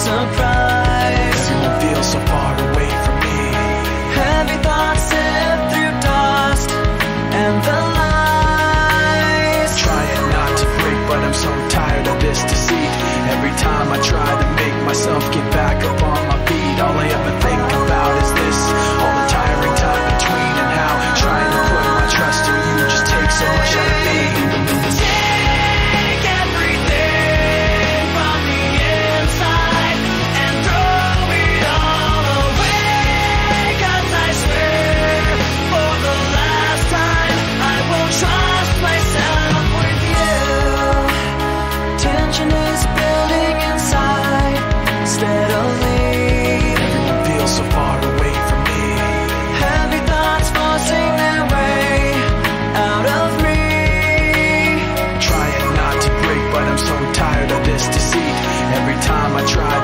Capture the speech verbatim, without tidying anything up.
surprise. Everyone feels so far away from me. Heavy thoughts sift through dust and the lies. Trying not to break, but I'm so tired of this deceit. Every time I try to make myself get back up on my feet, all I ever think about is this, all the tiring time between, and how trying to put my trust in you just takes so much out of me. Take everything from the inside and throw it all away, 'cause I swear for the last time I will trust myself with you. Tension is building inside steadily. Everyone feels so far away from me. Heavy thoughts forcing their way out of me. Trying not to break, but I'm so tired of this deceit. Every time I try